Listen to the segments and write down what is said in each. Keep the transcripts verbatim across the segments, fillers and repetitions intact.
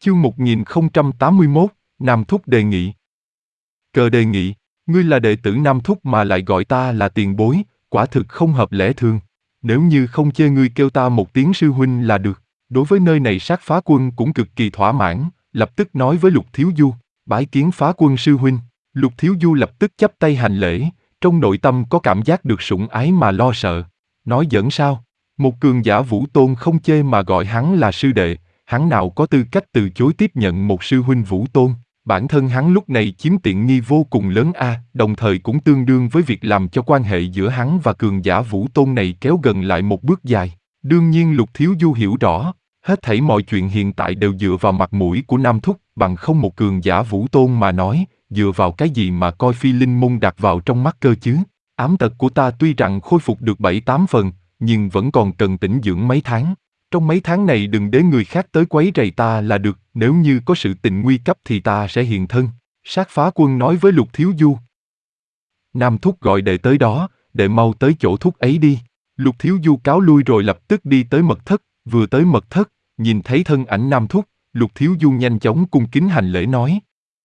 Chương một nghìn không trăm tám mươi mốt, Nam Thúc đề nghị. Cờ đề nghị, ngươi là đệ tử Nam Thúc mà lại gọi ta là tiền bối, quả thực không hợp lẽ thường. Nếu như không chê ngươi kêu ta một tiếng sư huynh là được. Đối với nơi này Sát Phá Quân cũng cực kỳ thỏa mãn, lập tức nói với Lục Thiếu Du, bái kiến Phá Quân sư huynh. Lục Thiếu Du lập tức chắp tay hành lễ, trong nội tâm có cảm giác được sủng ái mà lo sợ. Nói giỡn sao? Một cường giả vũ tôn không chê mà gọi hắn là sư đệ, hắn nào có tư cách từ chối tiếp nhận một sư huynh vũ tôn. Bản thân hắn lúc này chiếm tiện nghi vô cùng lớn a, đồng thời cũng tương đương với việc làm cho quan hệ giữa hắn và cường giả vũ tôn này kéo gần lại một bước dài. Đương nhiên Lục Thiếu Du hiểu rõ, hết thảy mọi chuyện hiện tại đều dựa vào mặt mũi của Nam Thúc, bằng không một cường giả vũ tôn mà nói, dựa vào cái gì mà coi Phi Linh môn đặt vào trong mắt cơ chứ? Ám tật của ta tuy rằng khôi phục được bảy tám phần, nhưng vẫn còn cần tĩnh dưỡng mấy tháng. Trong mấy tháng này đừng để người khác tới quấy rầy ta là được, nếu như có sự tình nguy cấp thì ta sẽ hiện thân. Sát Phá Quân nói với Lục Thiếu Du. Nam Thúc gọi đệ tới đó, đệ mau tới chỗ thúc ấy đi. Lục Thiếu Du cáo lui rồi lập tức đi tới mật thất, vừa tới mật thất, nhìn thấy thân ảnh Nam Thúc, Lục Thiếu Du nhanh chóng cung kính hành lễ nói.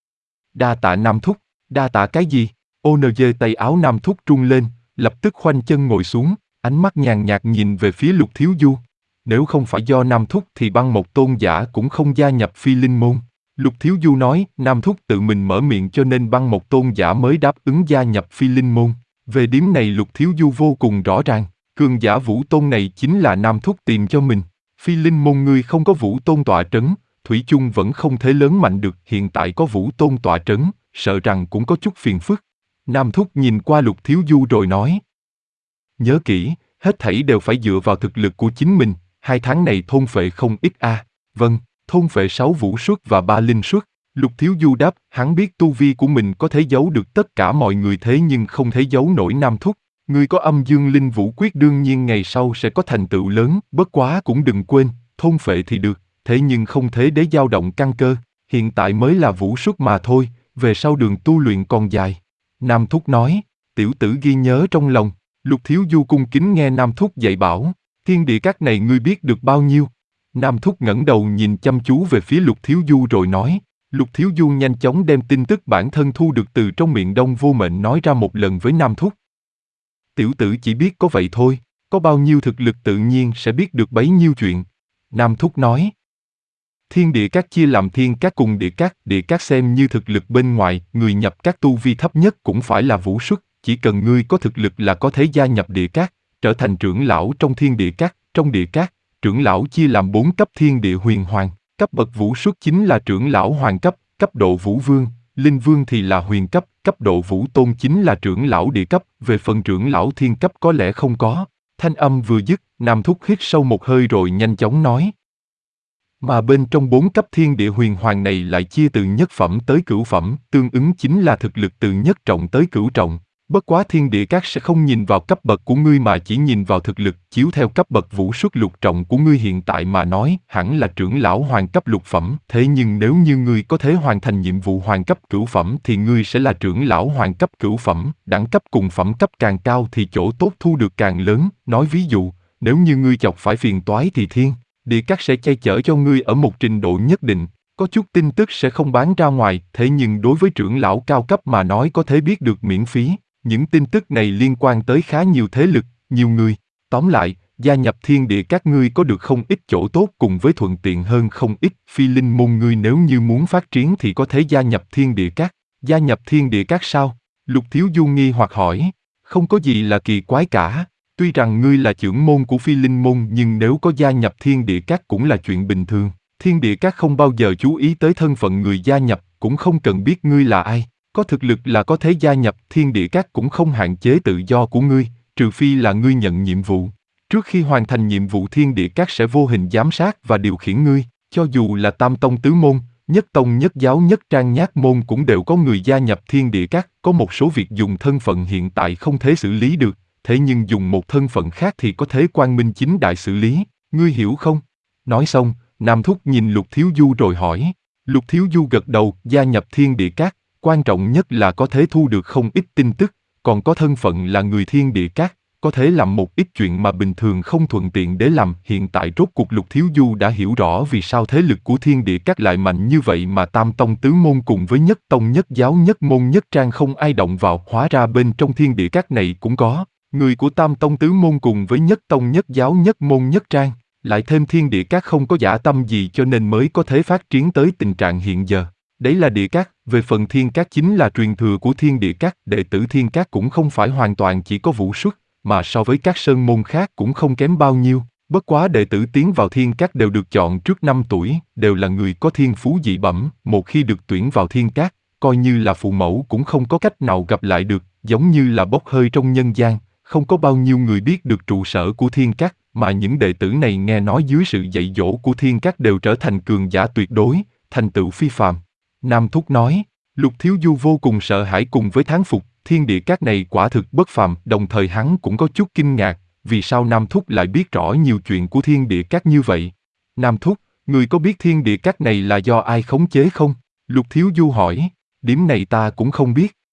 Đa tạ Nam Thúc, đa tạ cái gì? ô en giê tay áo Nam Thúc rung lên, lập tức khoanh chân ngồi xuống, ánh mắt nhàn nhạt nhìn về phía Lục Thiếu Du. Nếu không phải do Nam Thúc thì Băng Mộc tôn giả cũng không gia nhập Phi Linh môn. Lục Thiếu Du nói, Nam Thúc tự mình mở miệng cho nên Băng Mộc tôn giả mới đáp ứng gia nhập Phi Linh môn. Về điểm này Lục Thiếu Du vô cùng rõ ràng, cường giả vũ tôn này chính là Nam Thúc tìm cho mình. Phi Linh môn ngươi không có vũ tôn tọa trấn, thủy chung vẫn không thể lớn mạnh được, hiện tại có vũ tôn tọa trấn, sợ rằng cũng có chút phiền phức. Nam Thúc nhìn qua Lục Thiếu Du rồi nói. Nhớ kỹ, hết thảy đều phải dựa vào thực lực của chính mình. Hai tháng này thôn phệ không ít a. À. Vâng, thôn phệ sáu vũ xuất và ba linh xuất. Lục Thiếu Du đáp, hắn biết tu vi của mình có thể giấu được tất cả mọi người thế nhưng không thể giấu nổi Nam Thúc. Người có âm dương linh vũ quyết đương nhiên ngày sau sẽ có thành tựu lớn, bất quá cũng đừng quên, thôn phệ thì được, thế nhưng không thể để dao động căn cơ. Hiện tại mới là vũ xuất mà thôi, về sau đường tu luyện còn dài. Nam Thúc nói, tiểu tử ghi nhớ trong lòng. Lục Thiếu Du cung kính nghe Nam Thúc dạy bảo. Thiên địa các này ngươi biết được bao nhiêu? Nam Thúc ngẩng đầu nhìn chăm chú về phía Lục Thiếu Du rồi nói. Lục Thiếu Du nhanh chóng đem tin tức bản thân thu được từ trong miệng Đông Vô Mệnh nói ra một lần với Nam Thúc. Tiểu tử chỉ biết có vậy thôi, có bao nhiêu thực lực tự nhiên sẽ biết được bấy nhiêu chuyện. Nam Thúc nói. Thiên địa các chia làm thiên các cùng địa các, địa các xem như thực lực bên ngoài, người nhập các tu vi thấp nhất cũng phải là vũ xuất, chỉ cần ngươi có thực lực là có thể gia nhập địa các, trở thành trưởng lão trong thiên địa các. Trong địa các, trưởng lão chia làm bốn cấp thiên địa huyền hoàng, cấp bậc vũ xuất chính là trưởng lão hoàng cấp, cấp độ vũ vương, linh vương thì là huyền cấp, cấp độ vũ tôn chính là trưởng lão địa cấp, về phần trưởng lão thiên cấp có lẽ không có. Thanh âm vừa dứt, Nam Thúc hít sâu một hơi rồi nhanh chóng nói. Mà bên trong bốn cấp thiên địa huyền hoàng này lại chia từ nhất phẩm tới cửu phẩm, tương ứng chính là thực lực từ nhất trọng tới cửu trọng. Bất quá thiên địa các sẽ không nhìn vào cấp bậc của ngươi mà chỉ nhìn vào thực lực, chiếu theo cấp bậc vũ xuất lục trọng của ngươi hiện tại mà nói, hẳn là trưởng lão hoàng cấp lục phẩm, thế nhưng nếu như ngươi có thể hoàn thành nhiệm vụ hoàng cấp cửu phẩm thì ngươi sẽ là trưởng lão hoàng cấp cửu phẩm, đẳng cấp cùng phẩm cấp càng cao thì chỗ tốt thu được càng lớn, nói ví dụ, nếu như ngươi chọc phải phiền toái thì thiên địa các sẽ che chở cho ngươi ở một trình độ nhất định. Có chút tin tức sẽ không bán ra ngoài, thế nhưng đối với trưởng lão cao cấp mà nói có thể biết được miễn phí. Những tin tức này liên quan tới khá nhiều thế lực, nhiều người. Tóm lại, gia nhập thiên địa các ngươi có được không ít chỗ tốt cùng với thuận tiện hơn không ít. Phi Linh môn ngươi nếu như muốn phát triển thì có thể gia nhập thiên địa các. Gia nhập thiên địa các sao? Lục Thiếu Du nghi hoặc hỏi. Không có gì là kỳ quái cả. Tuy rằng ngươi là trưởng môn của Phi Linh môn nhưng nếu có gia nhập thiên địa các cũng là chuyện bình thường. Thiên địa các không bao giờ chú ý tới thân phận người gia nhập, cũng không cần biết ngươi là ai. Có thực lực là có thể gia nhập thiên địa các cũng không hạn chế tự do của ngươi, trừ phi là ngươi nhận nhiệm vụ. Trước khi hoàn thành nhiệm vụ thiên địa các sẽ vô hình giám sát và điều khiển ngươi, cho dù là tam tông tứ môn, nhất tông nhất giáo nhất trang nhát môn cũng đều có người gia nhập thiên địa các, có một số việc dùng thân phận hiện tại không thể xử lý được, thế nhưng dùng một thân phận khác thì có thể quang minh chính đại xử lý, ngươi hiểu không? Nói xong, Nam Thúc nhìn Lục Thiếu Du rồi hỏi. Lục Thiếu Du gật đầu, gia nhập thiên địa các. Quan trọng nhất là có thể thu được không ít tin tức, còn có thân phận là người thiên địa các, có thể làm một ít chuyện mà bình thường không thuận tiện để làm. Hiện tại rốt cuộc Lục Thiếu Du đã hiểu rõ vì sao thế lực của Thiên Địa Các lại mạnh như vậy mà Tam Tông Tứ Môn cùng với Nhất Tông Nhất Giáo Nhất Môn Nhất Trang không ai động vào. Hóa ra bên trong Thiên Địa Các này cũng có người của Tam Tông Tứ Môn cùng với Nhất Tông Nhất Giáo Nhất Môn Nhất Trang, lại thêm Thiên Địa Các không có dã tâm gì cho nên mới có thể phát triển tới tình trạng hiện giờ. Đấy là Địa Các, về phần Thiên Các chính là truyền thừa của Thiên Địa Các. Đệ tử Thiên Các cũng không phải hoàn toàn chỉ có vũ xuất, mà so với các sơn môn khác cũng không kém bao nhiêu. Bất quá đệ tử tiến vào Thiên Các đều được chọn trước năm tuổi, đều là người có thiên phú dị bẩm. Một khi được tuyển vào Thiên Các, coi như là phụ mẫu cũng không có cách nào gặp lại được, giống như là bốc hơi trong nhân gian. Không có bao nhiêu người biết được trụ sở của Thiên Các, mà những đệ tử này nghe nói dưới sự dạy dỗ của Thiên Các đều trở thành cường giả tuyệt đối, thành tựu phi phàm. Nam Thúc nói, Lục Thiếu Du vô cùng sợ hãi cùng với thán phục, Thiên Địa Các này quả thực bất phàm. Đồng thời hắn cũng có chút kinh ngạc, vì sao Nam Thúc lại biết rõ nhiều chuyện của Thiên Địa Các như vậy? Nam Thúc, người có biết Thiên Địa Các này là do ai khống chế không? Lục Thiếu Du hỏi, điểm này ta cũng không biết.